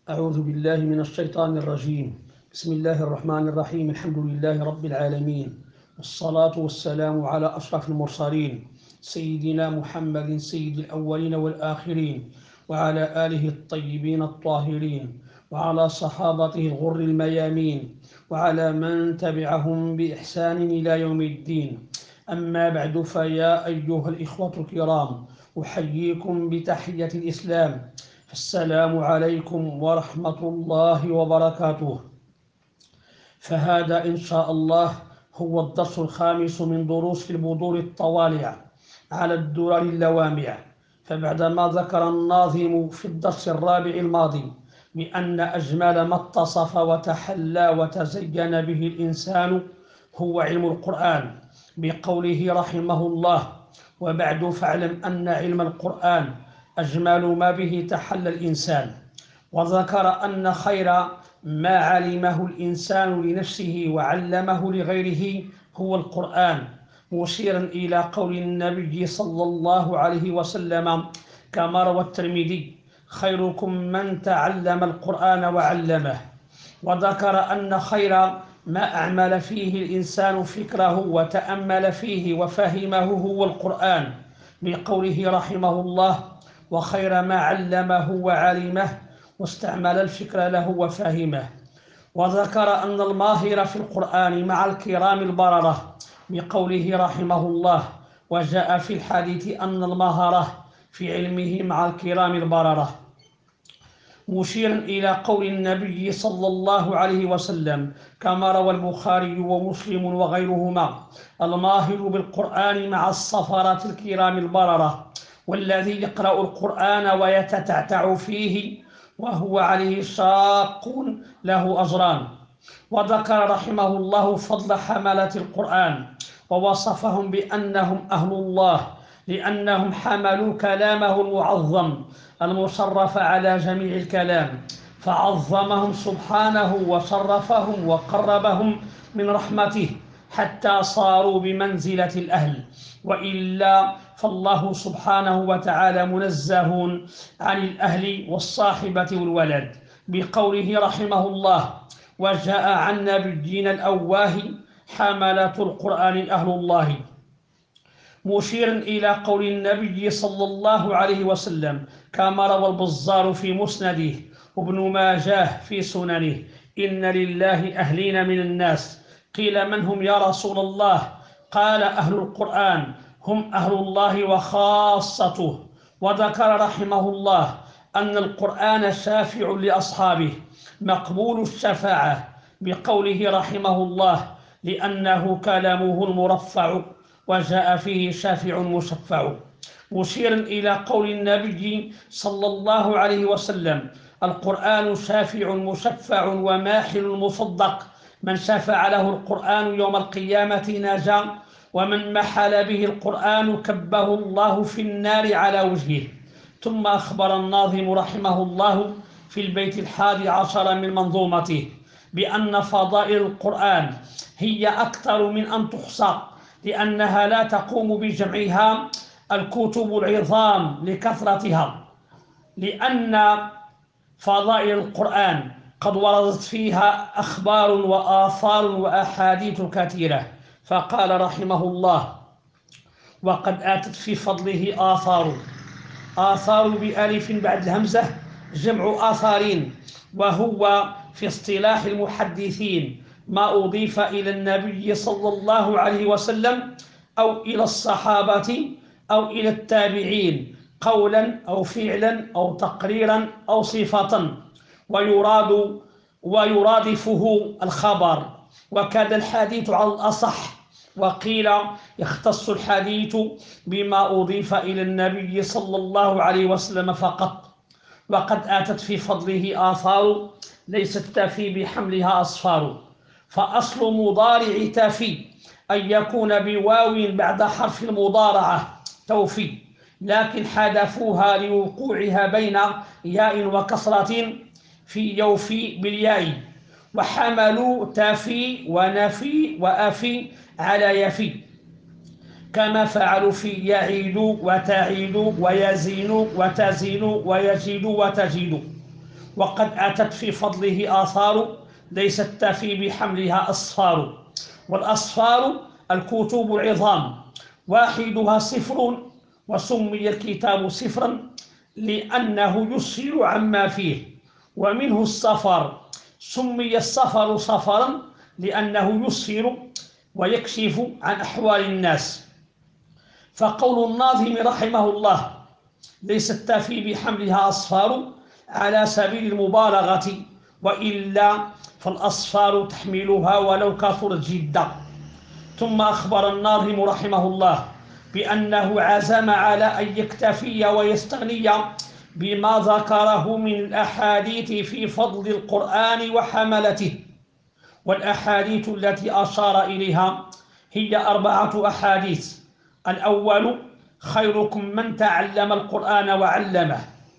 أعوذ بالله من الشيطان الرجيم. بسم الله الرحمن الرحيم. الحمد لله رب العالمين، والصلاة والسلام على أشرف المرسلين سيدنا محمد سيد الأولين والآخرين، وعلى آله الطيبين الطاهرين، وعلى صحابته الغر الميامين، وعلى من تبعهم بإحسان إلى يوم الدين. أما بعد، فيا أيها الإخوة الكرام، أحييكم بتحية الإسلام. السلام عليكم ورحمة الله وبركاته. فهذا إن شاء الله هو الدرس الخامس من دروس البذور الطوالع على الدرر اللوامع. فبعدما ذكر الناظم في الدرس الرابع الماضي بأن أجمل ما اتصف وتحلى وتزين به الإنسان هو علم القرآن، بقوله رحمه الله: وبعد فاعلم أن علم القرآن أجمل ما به تحلى الإنسان. وذكر أن خير ما علمه الإنسان لنفسه وعلمه لغيره هو القرآن، مشيرا إلى قول النبي صلى الله عليه وسلم كما روى الترمذي: خيركم من تعلم القرآن وعلمه. وذكر أن خير ما أعمل فيه الإنسان فكره وتأمل فيه وفهمه هو القرآن، بقوله رحمه الله: وخير ما علمه وعلمه واستعمل الفكر له وفهمه. وذكر أن الماهر في القرآن مع الكرام البررة، بقوله رحمه الله: وجاء في الحديث أن الماهرة في علمه مع الكرام البررة، مشيرا إلى قول النبي صلى الله عليه وسلم كما روى البخاري ومسلم وغيرهما: الماهر بالقرآن مع الصفرة الكرام البررة، والذي يقرأ القرآن ويتتعتع فيه وهو عليه شاق له أجران. وذكر رحمه الله فضل حملة القرآن، ووصفهم بأنهم أهل الله، لأنهم حملوا كلامه المعظم المشرف على جميع الكلام، فعظمهم سبحانه وشرفهم وقربهم من رحمته حتى صاروا بمنزلة الأهل، وإلا فالله سبحانه وتعالى منزه عن الأهل والصاحبة والولد، بقوله رحمه الله: وجاء عن نبينا الأواه حملة القرآن أهل الله، مشيرا إلى قول النبي صلى الله عليه وسلم كما روى البزار في مسنده وابن ماجه في سننه: إن لله أهلين من الناس. قيل: من هم يا رسول الله؟ قال: أهل القرآن هم أهل الله وخاصته. وذكر رحمه الله أن القرآن شافع لأصحابه مقبول الشفاعة، بقوله رحمه الله: لأنه كلامه المرفع وجاء فيه شافع مشفع، مشيرا إلى قول النبي صلى الله عليه وسلم: القرآن شافع مشفع وماحل مصدق، من شفع له القرآن يوم القيامة نجا، ومن محل به القرآن كبه الله في النار على وجهه. ثم أخبر الناظم رحمه الله في البيت 11 من منظومته بأن فضائل القرآن هي أكثر من أن تحصى، لأنها لا تقوم بجمعها الكتب العظام لكثرتها، لأن فضائل القرآن قد وردت فيها أخبار وآثار وأحاديث كثيرة. فقال رحمه الله: وقد آتت في فضله آثار بألف بعد الهمزة جمع آثارين، وهو في اصطلاح المحدثين ما أضيف إلى النبي صلى الله عليه وسلم أو إلى الصحابة أو إلى التابعين قولا أو فعلا أو تقريرا أو صفة، ويرادفه الخبر، وكذا الحديث على الأصح. وقيل يختص الحديث بما أضيف إلى النبي صلى الله عليه وسلم فقط. وقد آتت في فضله آثار ليست تفي بحملها أصفار، فأصل مضارع تفي أن يكون بواو بعد حرف المضارعة توفي، لكن حذفوها لوقوعها بين ياء وكسرة في يوفي بالياء، وحملوا تفي ونفي وأفي على يفي، كما فعلوا في يعيد وتعيد ويزين وتزين ويجيد وتجيد. وقد أتت في فضله آثار ليست تفي بحملها أصفار. والأصفار الكتب العظام، واحدها صفر، وسمي الكتاب صفرا لأنه يسفر عما فيه. ومنه السفر، سمي السفر سفرا لأنه يسفر ويكشف عن أحوال الناس. فقول الناظم رحمه الله ليست تفي بحملها أصفار على سبيل المبالغة، وإلا فالأصفار تحملها ولو كثرت جدا. ثم أخبر الناظم رحمه الله بأنه عزم على أن يكتفي ويستغني بما ذكره من الأحاديث في فضل القرآن وحملته. والأحاديث التي أشار إليها هي 4 أحاديث. الأول: خيركم من تعلم القرآن وعلمه.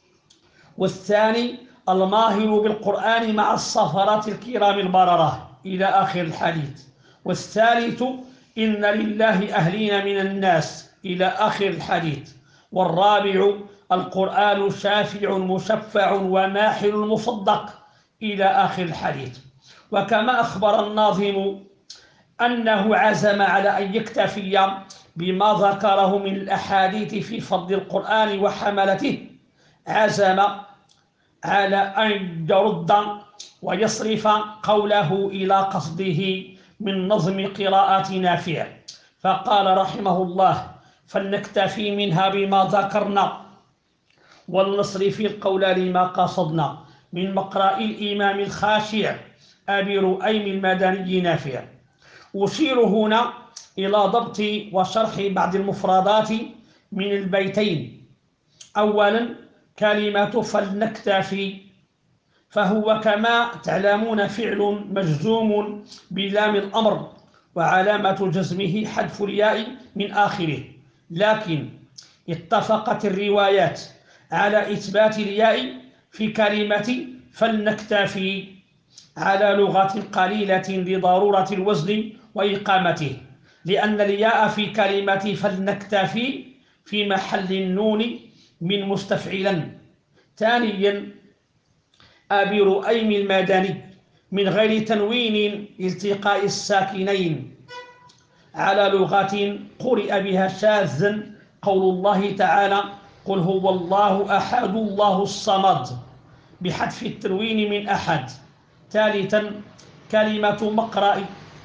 والثاني: الماهر بالقرآن مع السفرة الكرام البررة، إلى آخر الحديث. والثالث: إن لله أهلين من الناس، إلى آخر الحديث. والرابع: القرآن شافع مشفع وماحل مصدق، إلى آخر الحديث. وكما أخبر الناظم أنه عزم على أن يكتفي بما ذكره من الأحاديث في فضل القرآن وحملته، عزم على أن يرد ويصرف قوله إلى قصده من نظم قراءة نافع، فقال رحمه الله: فلنكتفي منها بما ذكرنا، ولنصرف القول لما قصدنا، من مقرأ الإمام الخاشع أبي رؤيم المدني نافع. أشير هنا إلى ضبط وشرح بعض المفردات من البيتين. أولا: كلمة فلنكتفي، فهو كما تعلمون فعل مجزوم بلام الأمر، وعلامة جزمه حذف الياء من آخره، لكن اتفقت الروايات على إثبات الياء في كلمة فلنكتفي على لغة قليلة لضرورة الوزن وإقامته، لأن الياء في كلمة فلنكتفي في محل النون من مستفعلا. ثانيا: أبي رؤيم المدني، من غير تنوين التقاء الساكنين، على لغة قرئ بها شاذا، قول الله تعالى: قل هو الله أحد الله الصمد، بحذف التنوين من أحد. ثالثا: كلمة مقرأ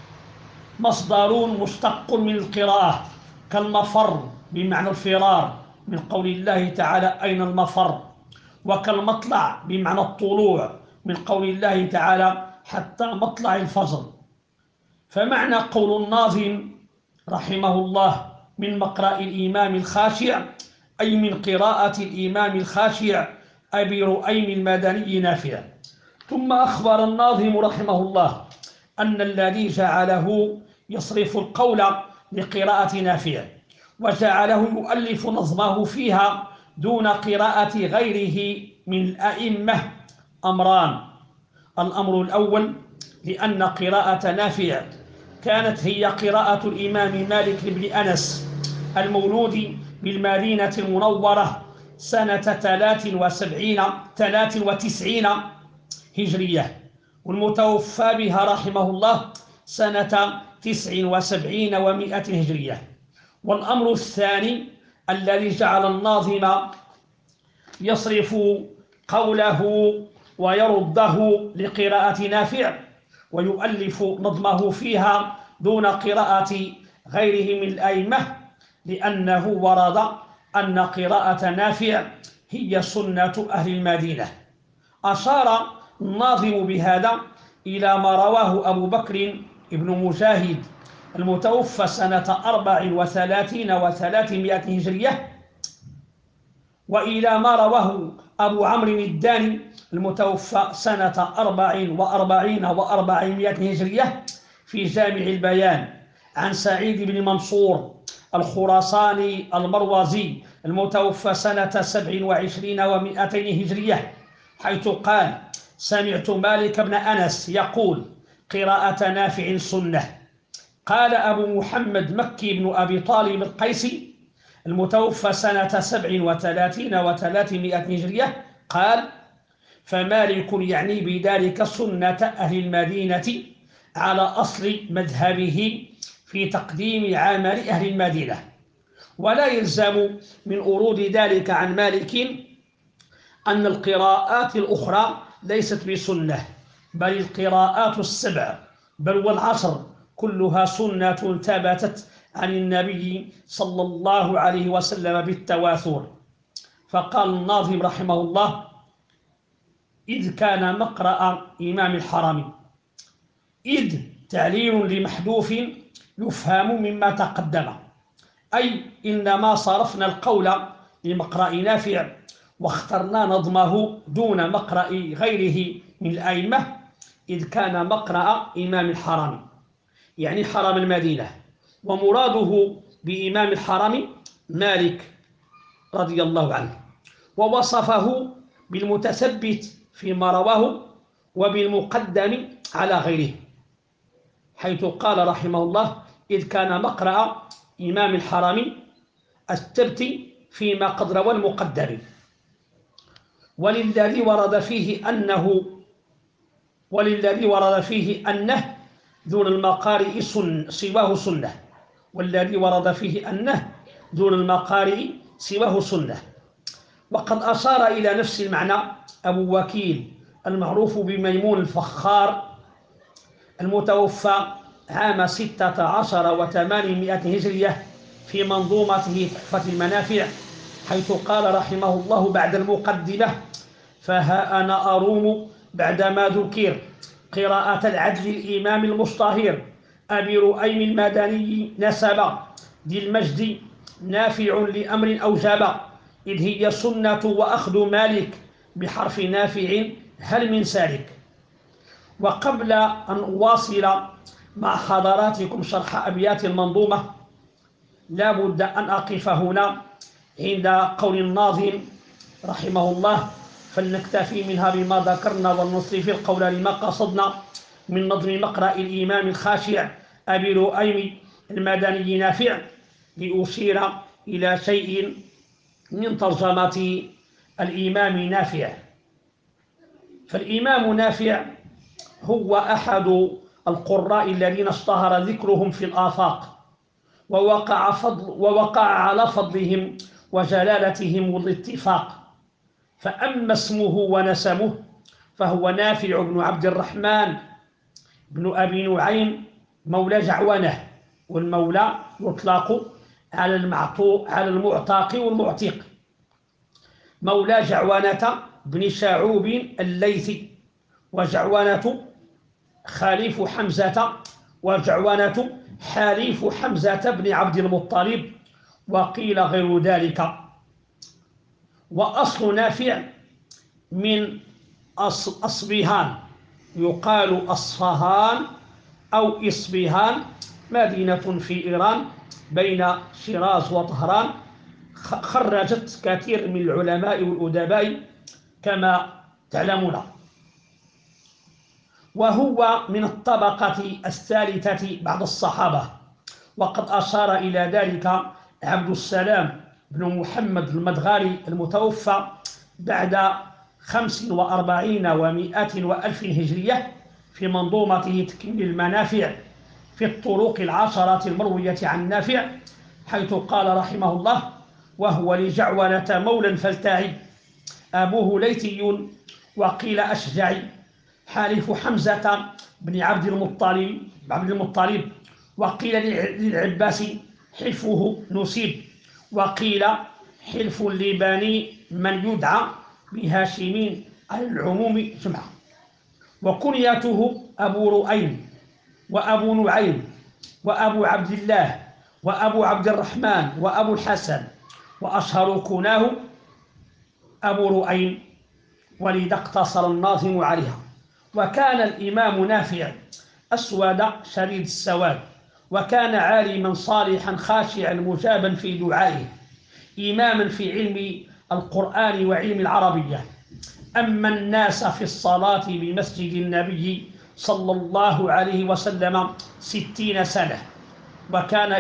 مصدر مشتق من القراءة، كالمفر بمعنى الفرار، من قول الله تعالى: أين المفر. وكالمطلع بمعنى الطلوع، من قول الله تعالى: حتى مطلع الفجر. فمعنى قول الناظم رحمه الله من مقرأ الإمام الخاشع، أي من قراءة الإمام الخاشع أبي رؤيم المدني نافع. ثم أخبر الناظم رحمه الله أن الذي جعله يصرف القول لقراءة نافع وجعله يؤلف نظمه فيها دون قراءة غيره من الأئمة أمران: الأمر الأول: لأن قراءة نافع كانت هي قراءة الإمام مالك بن أنس المولود بالمدينة المنورة سنة 93 هجرية، والمتوفى بها رحمه الله سنة 79 و100 هجرية. والأمر الثاني الذي جعل الناظم يصرف قوله ويرده لقراءة نافع ويؤلف نظمه فيها دون قراءة غيره من الأئمة، لأنه ورد أن قراءة نافع هي سنة أهل المدينة. أشار الناظم بهذا إلى ما رواه أبو بكر ابن مجاهد المتوفى سنة 34 و300 هجرية، وإلى ما رواه أبو عمرو الداني المتوفى سنة 44 و400 هجرية في جامع البيان، عن سعيد بن منصور الخراساني المروزي المتوفى سنة 27 و200 هجرية، حيث قال: سمعت مالك بن أنس يقول: قراءة نافع سنة. قال أبو محمد مكي بن أبي طالب القيسي المتوفى سنة 37 و300 هجرية قال: فمالك يعني بذلك سنة أهل المدينة على أصل مذهبه في تقديم عمل أهل المدينة. ولا يلزم من ورود ذلك عن مالك أن القراءات الأخرى ليست بسنة، بل القراءات السبع بل والعشر كلها سنة ثبتت عن النبي صلى الله عليه وسلم بالتواتر. فقال الناظم رحمه الله: إذ كان مقرأ إمام الحرم. إذ تعليل لمحذوف يفهم مما تقدم، أي إنما صرفنا القول لمقرأ نافع واخترنا نظمه دون مقرأ غيره من الأئمة، إذ كان مقرأ إمام الحرم يعني حرم المدينة، ومراده بإمام الحرم مالك رضي الله عنه، ووصفه بالمتثبت فيما رواه وبالمقدم على غيره، حيث قال رحمه الله: إذ كان مقرأ إمام الحرم الثبت فيما قد روى المقدم. وللذي ورد فيه أنه دون المقارئ سواه سنة، والذي ورد فيه أنه دون المقارئ سواه سنة. وقد أشار إلى نفس المعنى أبو وكيل المعروف بميمون الفخار المتوفى عام 16 و800 هجرية في منظومته تحفة المنافع، حيث قال رحمه الله بعد المقدمة: فها أنا أروم بعدما ذكر قراءة العدل الإمام المصطهر أبي رؤيم المدني نسب ذي المجد نافع لأمر أوجب، إذ هي سنة وأخذ مالك بحرف نافع هل من سالك. وقبل أن أواصل مع حضراتكم شرح أبيات المنظومة، لا بد أن أقف هنا عند قول الناظم رحمه الله، فلنكتفي منها بما ذكرنا ونصرف القول لما قصدنا من نظم مقرأ الإمام الخاشع أبي رؤيم المدني نافع، لأشير إلى شيء من ترجمة الإمام نافع. فالإمام نافع هو أحد القراء الذين اشتهر ذكرهم في الآفاق، ووقع على فضلهم وجلالتهم الاتفاق. فأما اسمه ونسمه فهو نافع بن عبد الرحمن بن أبي نعيم مولى جعونة، والمولى يطلق على المعتاق والمعتق، مولى جعونة بن شعوب الليثي، وجعونة خليف حمزة، وجعونة حليف حمزة بن عبد المطلب، وقيل غير ذلك. وأصل نافع من أصبهان، يقال أصفهان أو إصبهان، مدينة في إيران بين شيراز وطهران، خرجت كثير من العلماء والأدباء كما تعلمون. وهو من الطبقة الثالثة بعد الصحابة، وقد أشار إلى ذلك عبد السلام بن محمد المدغاري المتوفى بعد 45 و100 وألف هجرية في منظومته تكميل المنافع في الطرق العشرة المروية عن نافع، حيث قال رحمه الله: وهو لجعونة مولى فلتعي أبوه ليثي وقيل أشجعي، حالف حمزة بن عبد المطلب، وقيل للعباس حلفه نسيب، وقيل حلف لبني من يدعى بهاشمين على العموم جمعة. وكنيته أبو رؤيم وأبو نعيم وأبو عبد الله وأبو عبد الرحمن وأبو الحسن، وأشهر كناه أبو رؤيم، ولذا اقتصر الناظم عليها. وكان الإمام نافع أسود شديد السواد، وكان عالما صالحا خاشعا مجابا في دعائه، إماما في علم القرآن وعلم العربية، أما الناس في الصلاة بمسجد النبي صلى الله عليه وسلم 60 سنة، وكان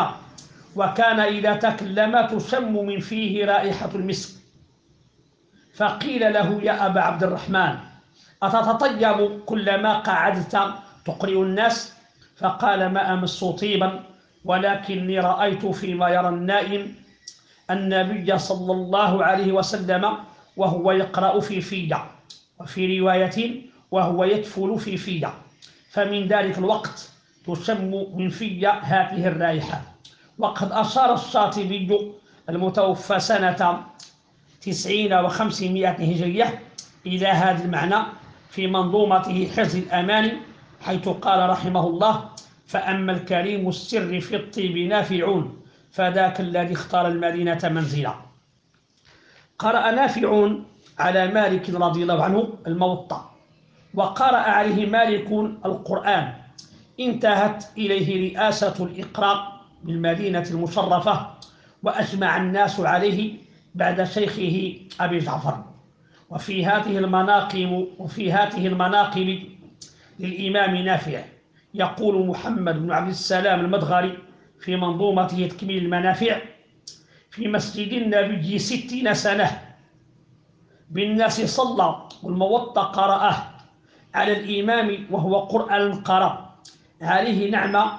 إذا تكلم تشم من فيه رائحة المسك، فقيل له: يا أبا عبد الرحمن، أتتطيب كلما قعدت تقرئ الناس؟ فقال: ما أمس طيبا، ولكني رأيت فيما يرى النائم النبي صلى الله عليه وسلم وهو يقرأ في فيدة، وفي رواية وهو يتفل في فيدة، فمن ذلك الوقت تشم من في هذه الرائحة. وقد أشار الشاطبي المتوفى سنة 90 و500 هجرية إلى هذا المعنى في منظومته حفظ الأماني، حيث قال رحمه الله: فأما الكريم السر في الطيب نافعون، فذاك الذي اختار المدينة منزلا. قرأ نافع على مالك رضي الله عنه الموطأ، وقرأ عليه مالك القرآن. انتهت إليه رئاسة الإقراء بالمدينة المشرفة، وأجمع الناس عليه بعد شيخه أبي جعفر. وفي هذه المناقب للإمام نافع يقول محمد بن عبد السلام المدغري في منظومته تكميل المنافع: في مسجد النبي 60 سنة بالناس صلى، والموطأ قرأه على الإمام وهو قرآن قرأ عليه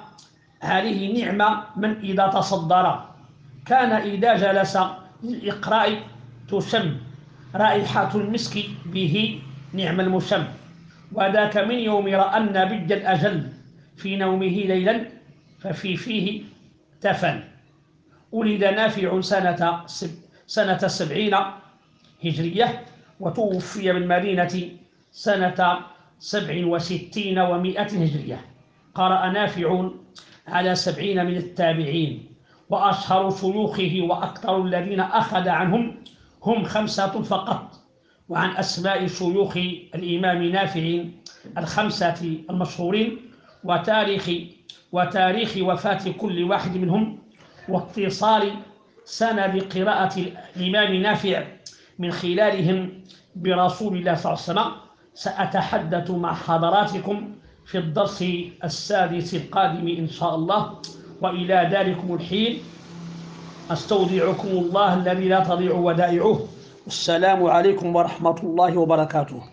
نعمة من إذا تصدر، كان إذا جلس للإقراء تشم رائحة المسك به نعم المشم. وذاك من يوم رأى النبي الأجل في نومه ليلا، ففي فيه تفن. ولد نافع سنة 70 هجرية، وتوفي بالمدينة سنة 67 و100 هجرية. قرأ نافع على 70 من التابعين، وأشهر شيوخه وأكثر الذين أخذ عنهم هم 5 فقط. وعن أسماء شيوخ الإمام نافع 5 المشهورين، وتاريخ وفاة كل واحد منهم، واتصال سند قراءة الإمام نافع من خلالهم برسول الله صلى الله عليه وسلم، سأتحدث مع حضراتكم في الدرس السادس القادم إن شاء الله. وإلى ذلكم الحين أستودعكم الله الذي لا تضيع ودائعه. السلام عليكم ورحمة الله وبركاته.